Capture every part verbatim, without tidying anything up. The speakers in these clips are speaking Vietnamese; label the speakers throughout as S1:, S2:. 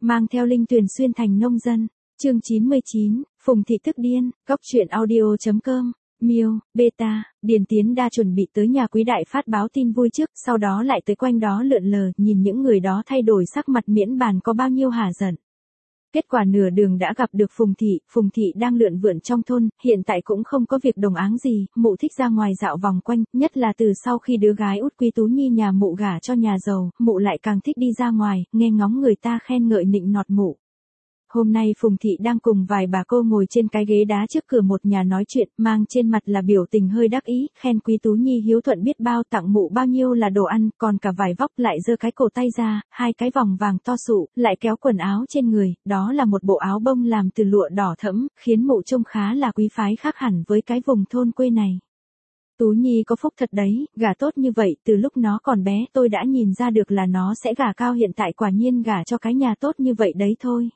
S1: mang theo Linh Tuyền xuyên thành nông dân. Chương chín mươi chín, Phùng thị tức điên, góc truyện audio chấm com. Miêu, beta, Điền Tiến Đa chuẩn bị tới nhà Quý Đại phát báo tin vui trước, sau đó lại tới quanh đó lượn lờ, nhìn những người đó thay đổi sắc mặt miễn bàn có bao nhiêu hả giận. Kết quả nửa đường đã gặp được Phùng thị, Phùng thị đang lượn vượn trong thôn, hiện tại cũng không có việc đồng áng gì, mụ thích ra ngoài dạo vòng quanh, nhất là từ sau khi đứa gái út Quý Tú Nhi nhà mụ gả cho nhà giàu, mụ lại càng thích đi ra ngoài, nghe ngóng người ta khen ngợi nịnh nọt mụ. Hôm nay Phùng thị đang cùng vài bà cô ngồi trên cái ghế đá trước cửa một nhà nói chuyện, mang trên mặt là biểu tình hơi đắc ý, khen Quý Tú Nhi hiếu thuận biết bao, tặng mụ bao nhiêu là đồ ăn, còn cả vải vóc, lại giơ cái cổ tay ra, hai cái vòng vàng to sụ, lại kéo quần áo trên người, đó là một bộ áo bông làm từ lụa đỏ thẫm, khiến mụ trông khá là quý phái, khác hẳn với cái vùng thôn quê này. Tú Nhi có phúc thật đấy, gả tốt như vậy, từ lúc nó còn bé tôi đã nhìn ra được là nó sẽ gả cao, hiện tại quả nhiên gả cho cái nhà tốt như vậy đấy thôi.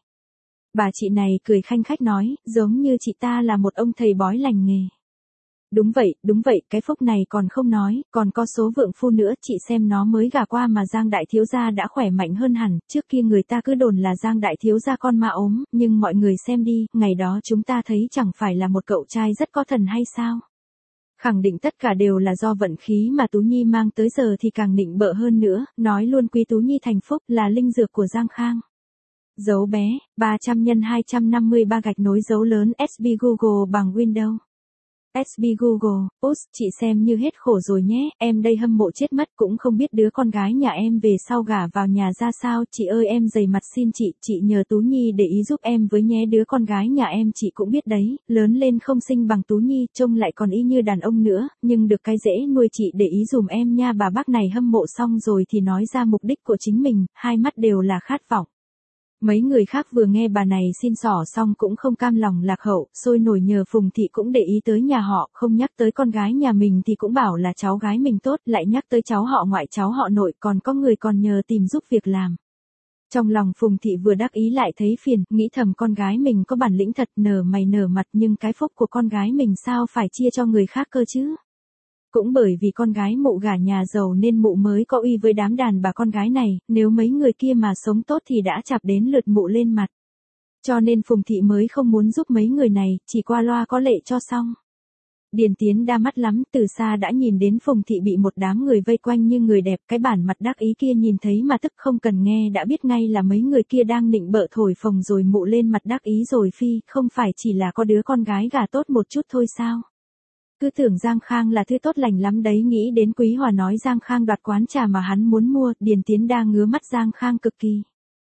S1: Bà chị này cười khanh khách nói, giống như chị ta là một ông thầy bói lành nghề. Đúng vậy, đúng vậy, cái phúc này còn không nói, còn có số vượng phu nữa, chị xem nó mới gả qua mà Giang đại thiếu gia đã khỏe mạnh hơn hẳn, trước kia người ta cứ đồn là Giang đại thiếu gia con ma ốm, nhưng mọi người xem đi, ngày đó chúng ta thấy chẳng phải là một cậu trai rất có thần hay sao? Khẳng định tất cả đều là do vận khí mà Tú Nhi mang tới, giờ thì càng nịnh bợ hơn nữa, nói luôn Quý Tú Nhi thành phúc là linh dược của Giang Khang. Dấu bé, ba trăm nhân hai trăm năm mươi ba gạch nối dấu lớn ét bê Google bằng Windows. ét bê Google, út, chị xem như hết khổ rồi nhé, em đây hâm mộ chết mất, cũng không biết đứa con gái nhà em về sau gả vào nhà ra sao, chị ơi em dày mặt xin chị, chị nhờ Tú Nhi để ý giúp em với nhé, đứa con gái nhà em chị cũng biết đấy, lớn lên không xinh bằng Tú Nhi, trông lại còn y như đàn ông nữa, nhưng được cái dễ nuôi, chị để ý dùm em nha. Bà bác này hâm mộ xong rồi thì nói ra mục đích của chính mình, hai mắt đều là khát vọng. Mấy người khác vừa nghe bà này xin xỏ xong cũng không cam lòng lạc hậu, sôi nổi nhờ Phùng thị cũng để ý tới nhà họ, không nhắc tới con gái nhà mình thì cũng bảo là cháu gái mình tốt, lại nhắc tới cháu họ ngoại cháu họ nội, còn có người còn nhờ tìm giúp việc làm. Trong lòng Phùng thị vừa đắc ý lại thấy phiền, nghĩ thầm con gái mình có bản lĩnh thật, nở mày nở mặt, nhưng cái phúc của con gái mình sao phải chia cho người khác cơ chứ? Cũng bởi vì con gái mụ gả nhà giàu nên mụ mới có uy với đám đàn bà con gái này, nếu mấy người kia mà sống tốt thì đã chạp đến lượt mụ lên mặt. Cho nên Phùng thị mới không muốn giúp mấy người này, chỉ qua loa có lệ cho xong. Điền Tiến Đa mắt lắm, từ xa đã nhìn đến Phùng thị bị một đám người vây quanh như người đẹp, cái bản mặt đắc ý kia nhìn thấy mà tức không cần nghe đã biết ngay là mấy người kia đang nịnh bợ thổi phồng, rồi mụ lên mặt đắc ý rồi phi, không phải chỉ là có đứa con gái gả tốt một chút thôi sao? Cứ tưởng Giang Khang là thứ tốt lành lắm đấy, nghĩ đến Quý Hòa nói Giang Khang đoạt quán trà mà hắn muốn mua, Điền Tiến Đa ngứa mắt Giang Khang cực kỳ.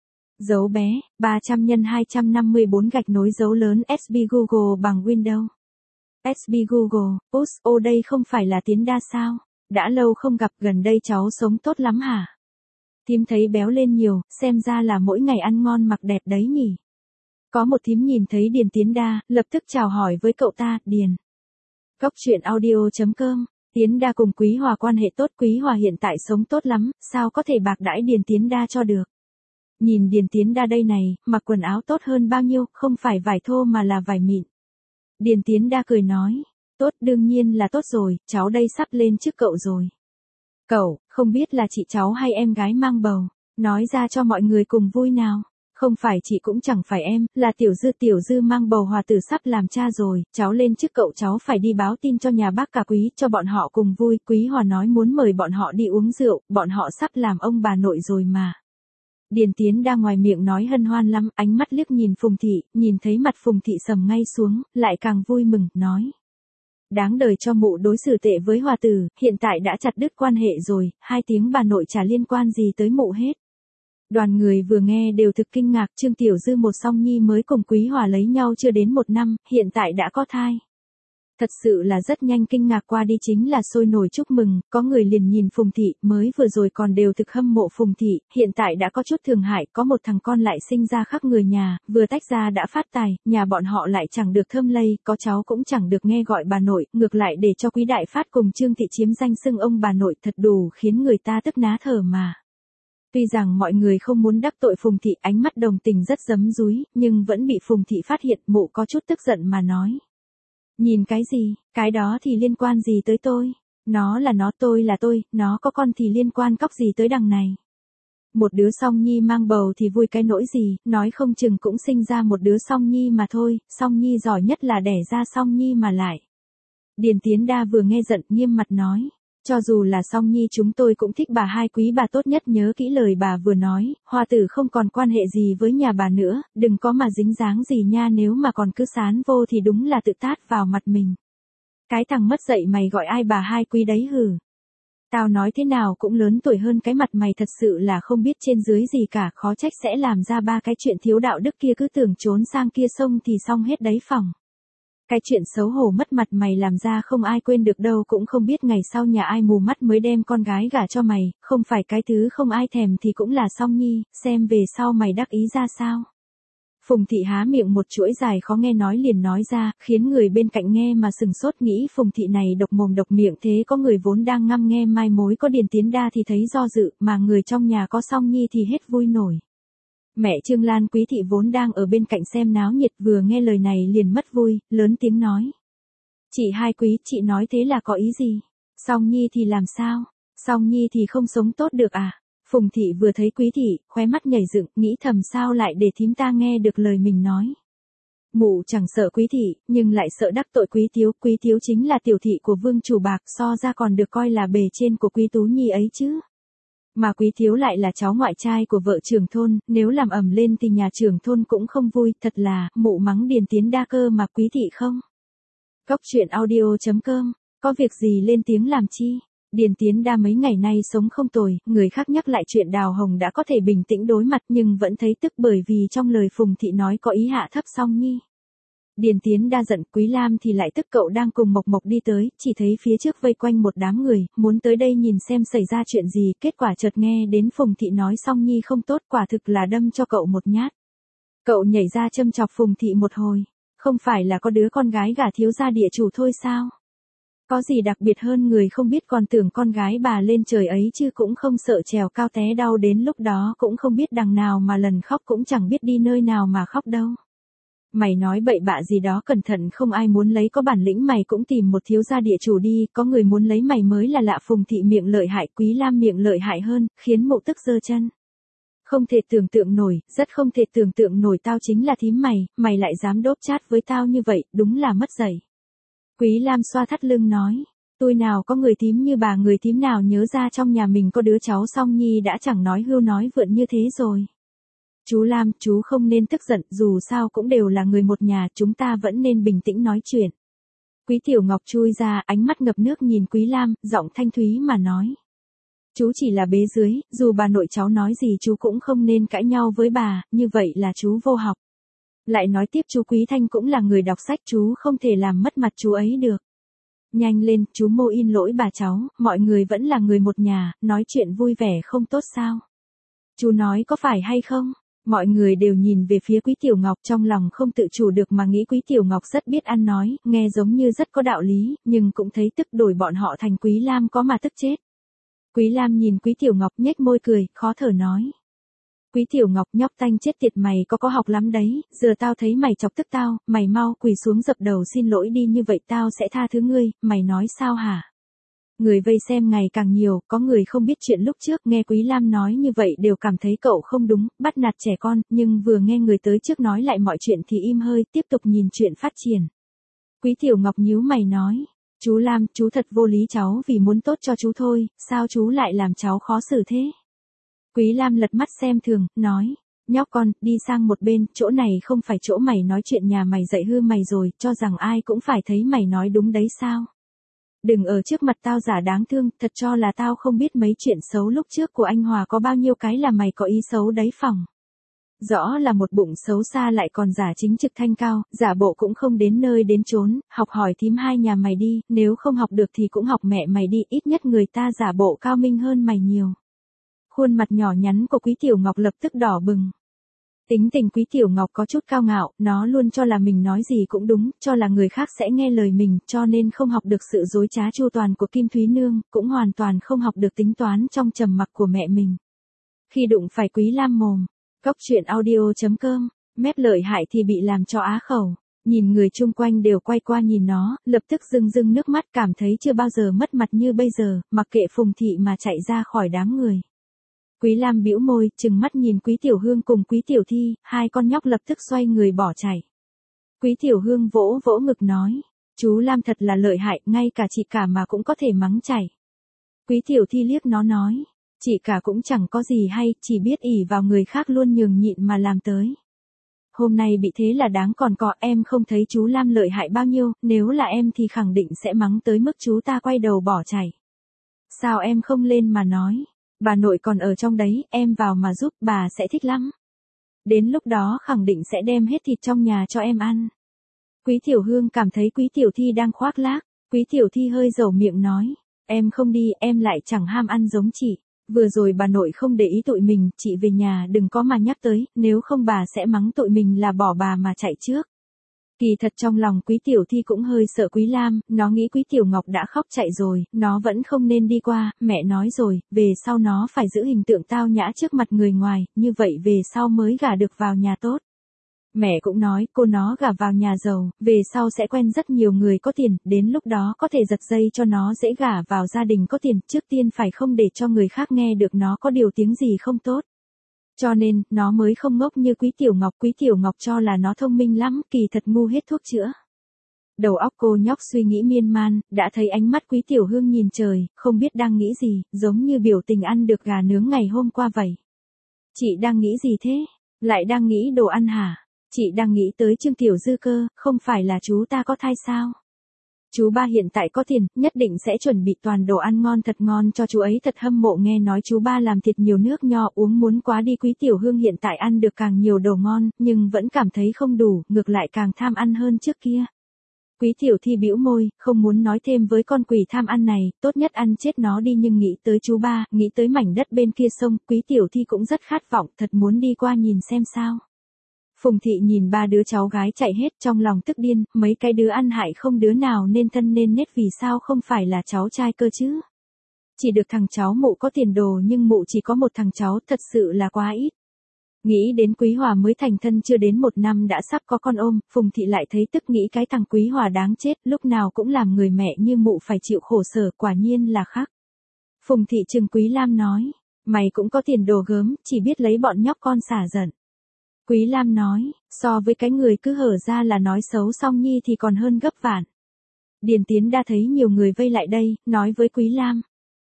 S1: Dấu bé, ba trăm nhân hai trăm năm mươi bốn gạch nối dấu lớn ét bê Google bằng Windows. ét bê Google, út, ô đây không phải là Tiến Đa sao? Đã lâu không gặp, gần đây cháu sống tốt lắm hả? Thím thấy béo lên nhiều, xem ra là mỗi ngày ăn ngon mặc đẹp đấy nhỉ? Có một thím nhìn thấy Điền Tiến Đa, lập tức chào hỏi với cậu ta, Điền. Góc truyện audio chấm com. Tiến Đa cùng Quý Hòa quan hệ tốt, Quý Hòa hiện tại sống tốt lắm, sao có thể bạc đãi Điền Tiến Đa cho được. Nhìn Điền Tiến Đa đây này, mặc quần áo tốt hơn bao nhiêu, không phải vải thô mà là vải mịn. Điền Tiến Đa cười nói, tốt, đương nhiên là tốt rồi, cháu đây sắp lên trước cậu rồi. Cậu, không biết là chị cháu hay em gái mang bầu, nói ra cho mọi người cùng vui nào. Không phải chị cũng chẳng phải em, là Tiểu Dư, Tiểu Dư mang bầu, Hòa tử sắp làm cha rồi, cháu lên trước cậu, cháu phải đi báo tin cho nhà bác cả Quý, cho bọn họ cùng vui, Quý Hòa nói muốn mời bọn họ đi uống rượu, bọn họ sắp làm ông bà nội rồi mà. Điền Tiến đang ngoài miệng nói hân hoan lắm, ánh mắt liếc nhìn Phùng thị, nhìn thấy mặt Phùng thị sầm ngay xuống, lại càng vui mừng, nói. Đáng đời cho mụ đối xử tệ với Hòa tử, hiện tại đã chặt đứt quan hệ rồi, hai tiếng bà nội chả liên quan gì tới mụ hết. Đoàn người vừa nghe đều thực kinh ngạc, Trương Tiểu Dư một song nhi mới cùng Quý Hòa lấy nhau chưa đến một năm, hiện tại đã có thai. Thật sự là rất nhanh, kinh ngạc qua đi chính là sôi nổi chúc mừng, có người liền nhìn Phùng thị, mới vừa rồi còn đều thực hâm mộ Phùng thị, hiện tại đã có chút thường hại, có một thằng con lại sinh ra khác người nhà, vừa tách ra đã phát tài, nhà bọn họ lại chẳng được thơm lây, có cháu cũng chẳng được nghe gọi bà nội, ngược lại để cho Quý Đại Phát cùng Trương thị chiếm danh xưng ông bà nội, thật đủ khiến người ta tức ná thở mà. Tuy rằng mọi người không muốn đắc tội Phùng thị, ánh mắt đồng tình rất giấm dúi, nhưng vẫn bị Phùng thị phát hiện, mụ có chút tức giận mà nói. Nhìn cái gì, cái đó thì liên quan gì tới tôi? Nó là nó, tôi là tôi, nó có con thì liên quan cóc gì tới đằng này? Một đứa Song Nhi mang bầu thì vui cái nỗi gì, nói không chừng cũng sinh ra một đứa Song Nhi mà thôi, Song Nhi giỏi nhất là đẻ ra Song Nhi mà lại. Điền Tiến Đa vừa nghe giận nghiêm mặt nói. Cho dù là Song Nhi chúng tôi cũng thích bà hai quý bà tốt nhất, nhớ kỹ lời bà vừa nói, Hoa tử không còn quan hệ gì với nhà bà nữa, đừng có mà dính dáng gì nha, nếu mà còn cứ sán vô thì đúng là tự tát vào mặt mình. Cái thằng mất dạy mày gọi ai bà hai quý đấy hử? Tao nói thế nào cũng lớn tuổi hơn cái mặt mày, thật sự là không biết trên dưới gì cả, khó trách sẽ làm ra ba cái chuyện thiếu đạo đức kia, cứ tưởng trốn sang kia sông thì xong hết đấy phòng. Cái chuyện xấu hổ mất mặt mày làm ra không ai quên được đâu, cũng không biết ngày sau nhà ai mù mắt mới đem con gái gả cho mày, không phải cái thứ không ai thèm thì cũng là Song Nhi, xem về sau mày đắc ý ra sao. Phùng Thị há miệng một chuỗi dài khó nghe nói liền nói ra, khiến người bên cạnh nghe mà sừng sốt, nghĩ Phùng Thị này độc mồm độc miệng thế, có người vốn đang ngăm nghe mai mối có Điền Tiến Đa thì thấy do dự, mà người trong nhà có Song Nhi thì hết vui nổi. Mẹ Trương Lan Quý Thị vốn đang ở bên cạnh xem náo nhiệt, vừa nghe lời này liền mất vui, lớn tiếng nói. Chị hai quý, chị nói thế là có ý gì? Song Nhi thì làm sao? Song Nhi thì không sống tốt được à? Phùng Thị vừa thấy Quý Thị, khóe mắt nhảy dựng, nghĩ thầm sao lại để thím ta nghe được lời mình nói. Mụ chẳng sợ Quý Thị, nhưng lại sợ đắc tội Quý Thiếu, Quý Thiếu chính là tiểu thị của Vương chủ bạc, so ra còn được coi là bề trên của Quý Tú Nhi ấy chứ. Mà Quý Thiếu lại là cháu ngoại trai của vợ trưởng thôn, nếu làm ầm lên thì nhà trưởng thôn cũng không vui, thật là, mụ mắng Điền Tiến Đa cơ mà Quý Thị không. Cóc truyện audio chấm com, có việc gì lên tiếng làm chi? Điền Tiến Đa mấy ngày nay sống không tồi, người khác nhắc lại chuyện Đào Hồng đã có thể bình tĩnh đối mặt, nhưng vẫn thấy tức bởi vì trong lời Phùng Thị nói có ý hạ thấp Song Nhi. Điền Tiến Đa giận, Quý Lam thì lại tức, cậu đang cùng Mộc Mộc đi tới, chỉ thấy phía trước vây quanh một đám người, muốn tới đây nhìn xem xảy ra chuyện gì, kết quả chợt nghe đến Phùng Thị nói Song Nhi không tốt, quả thực là đâm cho cậu một nhát. Cậu nhảy ra châm chọc Phùng Thị một hồi, không phải là có đứa con gái gả thiếu gia địa chủ thôi sao? Có gì đặc biệt hơn người không biết, còn tưởng con gái bà lên trời ấy chứ cũng không sợ trèo cao té đau, đến lúc đó cũng không biết đằng nào mà lần khóc, cũng chẳng biết đi nơi nào mà khóc đâu. Mày nói bậy bạ gì đó, cẩn thận không ai muốn lấy, có bản lĩnh mày cũng tìm một thiếu gia địa chủ đi, có người muốn lấy mày mới là lạ. Phùng Thị miệng lợi hại, Quý Lam miệng lợi hại hơn, khiến mụ tức giơ chân. Không thể tưởng tượng nổi, rất không thể tưởng tượng nổi, tao chính là thím mày, mày lại dám đốp chát với tao như vậy, đúng là mất dạy. Quý Lam xoa thắt lưng nói, tôi nào có người thím như bà, người thím nào nhớ ra trong nhà mình có đứa cháu Song Nhi đã chẳng nói hưu nói vượn như thế rồi. Chú Lam, chú không nên tức giận, dù sao cũng đều là người một nhà, chúng ta vẫn nên bình tĩnh nói chuyện. Quý Tiểu Ngọc chui ra, ánh mắt ngập nước nhìn Quý Lam, giọng thanh thúy mà nói. Chú chỉ là bế dưới, dù bà nội cháu nói gì chú cũng không nên cãi nhau với bà, như vậy là chú vô học. Lại nói tiếp, chú Quý Thanh cũng là người đọc sách, chú không thể làm mất mặt chú ấy được. Nhanh lên, chú Mô in lỗi bà cháu, mọi người vẫn là người một nhà, nói chuyện vui vẻ không tốt sao? Chú nói có phải hay không? Mọi người đều nhìn về phía Quý Tiểu Ngọc, trong lòng không tự chủ được mà nghĩ Quý Tiểu Ngọc rất biết ăn nói, nghe giống như rất có đạo lý, nhưng cũng thấy tức, đổi bọn họ thành Quý Lam có mà tức chết. Quý Lam nhìn Quý Tiểu Ngọc nhếch môi cười, khó thở nói. Quý Tiểu Ngọc, nhóc tanh chết tiệt, mày có có học lắm đấy, giờ tao thấy mày chọc tức tao, mày mau quỳ xuống dập đầu xin lỗi đi, như vậy tao sẽ tha thứ ngươi, mày nói sao hả? Người vây xem ngày càng nhiều, có người không biết chuyện lúc trước, nghe Quý Lam nói như vậy đều cảm thấy cậu không đúng, bắt nạt trẻ con, nhưng vừa nghe người tới trước nói lại mọi chuyện thì im hơi, tiếp tục nhìn chuyện phát triển. Quý Tiểu Ngọc nhíu mày nói, chú Lam, chú thật vô lý, cháu vì muốn tốt cho chú thôi, sao chú lại làm cháu khó xử thế? Quý Lam lật mắt xem thường, nói, nhóc con, đi sang một bên, chỗ này không phải chỗ mày nói chuyện, nhà mày dạy hư mày rồi, cho rằng ai cũng phải thấy mày nói đúng đấy sao? Đừng ở trước mặt tao giả đáng thương, thật cho là tao không biết mấy chuyện xấu lúc trước của anh Hòa có bao nhiêu cái là mày có ý xấu đấy phòng. Rõ là một bụng xấu xa lại còn giả chính trực thanh cao, giả bộ cũng không đến nơi đến chốn, học hỏi thím hai nhà mày đi, nếu không học được thì cũng học mẹ mày đi, ít nhất người ta giả bộ cao minh hơn mày nhiều. Khuôn mặt nhỏ nhắn của Quý Tiểu Ngọc lập tức đỏ bừng. Tính tình Quý Tiểu Ngọc có chút cao ngạo, nó luôn cho là mình nói gì cũng đúng, cho là người khác sẽ nghe lời mình, cho nên không học được sự dối trá chu toàn của Kim Thúy Nương, cũng hoàn toàn không học được tính toán trong trầm mặc của mẹ mình. Khi đụng phải Quý Lam mồm, cóc truyện audio chấm com, mép lợi hại thì bị làm cho á khẩu. Nhìn người chung quanh đều quay qua nhìn nó, lập tức rưng rưng nước mắt, cảm thấy chưa bao giờ mất mặt như bây giờ, mặc kệ Phùng Thị mà chạy ra khỏi đám người. Quý Lam bĩu môi, trừng mắt nhìn Quý Tiểu Hương cùng Quý Tiểu Thi, hai con nhóc lập tức xoay người bỏ chạy. Quý Tiểu Hương vỗ vỗ ngực nói, chú Lam thật là lợi hại, ngay cả chị cả mà cũng có thể mắng chảy. Quý Tiểu Thi liếc nó nói, chị cả cũng chẳng có gì hay, chỉ biết ỷ vào người khác luôn nhường nhịn mà làm tới. Hôm nay bị thế là đáng còn có, em không thấy chú Lam lợi hại bao nhiêu, nếu là em thì khẳng định sẽ mắng tới mức chú ta quay đầu bỏ chạy. Sao em không lên mà nói, bà nội còn ở trong đấy, em vào mà giúp, bà sẽ thích lắm. Đến lúc đó khẳng định sẽ đem hết thịt trong nhà cho em ăn. Quý Tiểu Hương cảm thấy Quý Tiểu Thi đang khoác lác, Quý Tiểu Thi hơi dầu miệng nói, em không đi, em lại chẳng ham ăn giống chị. Vừa rồi bà nội không để ý tụi mình, chị về nhà đừng có mà nhắc tới, nếu không bà sẽ mắng tụi mình là bỏ bà mà chạy trước. Kỳ thật trong lòng Quý Tiểu Thi cũng hơi sợ Quý Lam, nó nghĩ Quý Tiểu Ngọc đã khóc chạy rồi, nó vẫn không nên đi qua, mẹ nói rồi, về sau nó phải giữ hình tượng tao nhã trước mặt người ngoài, như vậy về sau mới gả được vào nhà tốt. Mẹ cũng nói, cô nó gả vào nhà giàu, về sau sẽ quen rất nhiều người có tiền, đến lúc đó có thể giật dây cho nó dễ gả vào gia đình có tiền, trước tiên phải không để cho người khác nghe được nó có điều tiếng gì không tốt. Cho nên, nó mới không ngốc như Quý Tiểu Ngọc, Quý Tiểu Ngọc cho là nó thông minh lắm, kỳ thật ngu hết thuốc chữa. Đầu óc cô nhóc suy nghĩ miên man, đã thấy ánh mắt Quý Tiểu Hương nhìn trời, không biết đang nghĩ gì, giống như biểu tình ăn được gà nướng ngày hôm qua vậy. Chị đang nghĩ gì thế? Lại đang nghĩ đồ ăn hả? Chị đang nghĩ tới Trương Tiểu Dư cơ, không phải là chú ta có thai sao? Chú ba hiện tại có tiền, nhất định sẽ chuẩn bị toàn đồ ăn ngon thật ngon cho chú ấy, thật hâm mộ nghe nói chú ba làm thịt nhiều nước nho uống muốn quá đi. Quý Tiểu Hương hiện tại ăn được càng nhiều đồ ngon, nhưng vẫn cảm thấy không đủ, ngược lại càng tham ăn hơn trước kia. Quý Tiểu Thi bĩu môi, không muốn nói thêm với con quỷ tham ăn này, tốt nhất ăn chết nó đi, nhưng nghĩ tới chú ba, nghĩ tới mảnh đất bên kia sông, Quý Tiểu Thi cũng rất khát vọng, thật muốn đi qua nhìn xem sao. Phùng Thị nhìn ba đứa cháu gái chạy hết trong lòng tức điên, mấy cái đứa ăn hại không đứa nào nên thân nên nết, vì sao không phải là cháu trai cơ chứ. Chỉ được thằng cháu mụ có tiền đồ, nhưng mụ chỉ có một thằng cháu, thật sự là quá ít. Nghĩ đến Quý Hòa mới thành thân chưa đến một năm đã sắp có con ôm, Phùng Thị lại thấy tức, nghĩ cái thằng Quý Hòa đáng chết, lúc nào cũng làm người mẹ như mụ phải chịu khổ sở, quả nhiên là khác. Phùng Thị trừng Quý Lam nói, mày cũng có tiền đồ gớm, chỉ biết lấy bọn nhóc con xả giận. Quý Lam nói, so với cái người cứ hở ra là nói xấu Song Nhi thì còn hơn gấp vạn. Điền Tiến Đa thấy nhiều người vây lại đây, nói với Quý Lam.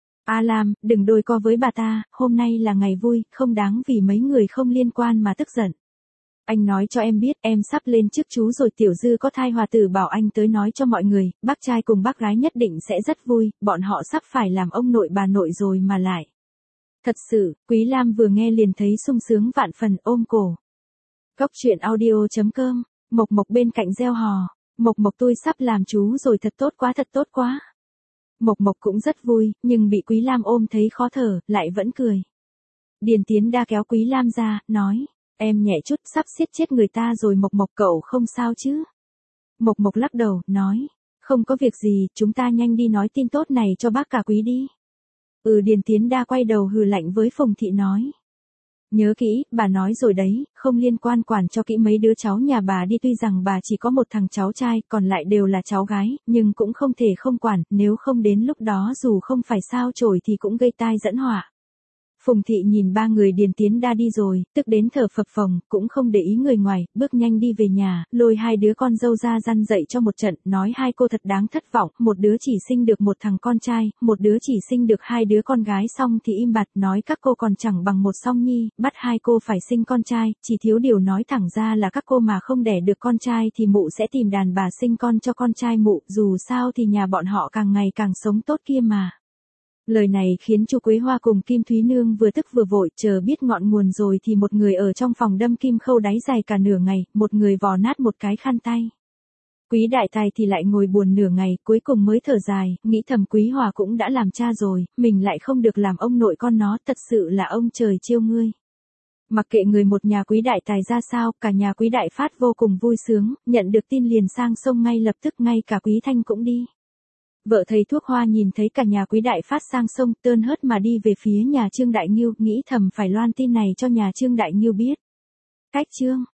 S1: A Lam, đừng đôi co với bà ta, hôm nay là ngày vui, không đáng vì mấy người không liên quan mà tức giận. Anh nói cho em biết, em sắp lên chức chú rồi, Tiểu Dư có thai, hòa tử bảo anh tới nói cho mọi người, bác trai cùng bác gái nhất định sẽ rất vui, bọn họ sắp phải làm ông nội bà nội rồi mà lại. Thật sự, Quý Lam vừa nghe liền thấy sung sướng vạn phần, ôm cổ. Góc truyện audio chấm com, Mộc Mộc bên cạnh reo hò, Mộc Mộc tôi sắp làm chú rồi, thật tốt quá, thật tốt quá. Mộc Mộc cũng rất vui, nhưng bị Quý Lam ôm thấy khó thở, lại vẫn cười. Điền Tiến Đa kéo Quý Lam ra, nói, em nhẹ chút, sắp siết chết người ta rồi. Mộc Mộc cậu không sao chứ? Mộc Mộc lắc đầu, nói, không có việc gì, chúng ta nhanh đi nói tin tốt này cho bác cả Quý đi. Ừ. Điền Tiến Đa quay đầu hừ lạnh với Phùng Thị nói. Nhớ kỹ, bà nói rồi đấy, không liên quan, quản cho kỹ mấy đứa cháu nhà bà đi, tuy rằng bà chỉ có một thằng cháu trai, còn lại đều là cháu gái, nhưng cũng không thể không quản, nếu không đến lúc đó dù không phải sao chổi thì cũng gây tai dẫn họa. Phùng Thị nhìn ba người Điền Tiến Đa đi rồi, tức đến thở phập phồng, cũng không để ý người ngoài, bước nhanh đi về nhà, lôi hai đứa con dâu ra răn dậy cho một trận, nói hai cô thật đáng thất vọng, một đứa chỉ sinh được một thằng con trai, một đứa chỉ sinh được hai đứa con gái, xong thì im bặt, nói các cô còn chẳng bằng một Song Nhi, bắt hai cô phải sinh con trai, chỉ thiếu điều nói thẳng ra là các cô mà không đẻ được con trai thì mụ sẽ tìm đàn bà sinh con cho con trai mụ, dù sao thì nhà bọn họ càng ngày càng sống tốt kia mà. Lời này khiến Chu Quế Hoa cùng Kim Thúy Nương vừa tức vừa vội, chờ biết ngọn nguồn rồi thì một người ở trong phòng đâm kim khâu đáy dài cả nửa ngày, một người vò nát một cái khăn tay. Quý đại tài thì lại ngồi buồn nửa ngày, cuối cùng mới thở dài, nghĩ thầm Quý Hòa cũng đã làm cha rồi, mình lại không được làm ông nội con nó, thật sự là ông trời trêu ngươi. Mặc kệ người một nhà Quý đại tài ra sao, cả nhà Quý đại phát vô cùng vui sướng, nhận được tin liền sang sông ngay lập tức, ngay cả Quý Thanh cũng đi. Vợ thầy thuốc Hoa nhìn thấy cả nhà Quý đại phát sang sông, tơn hớt mà đi về phía nhà Trương Đại Nghiêu, nghĩ thầm phải loan tin này cho nhà Trương Đại Nghiêu biết. Cách chương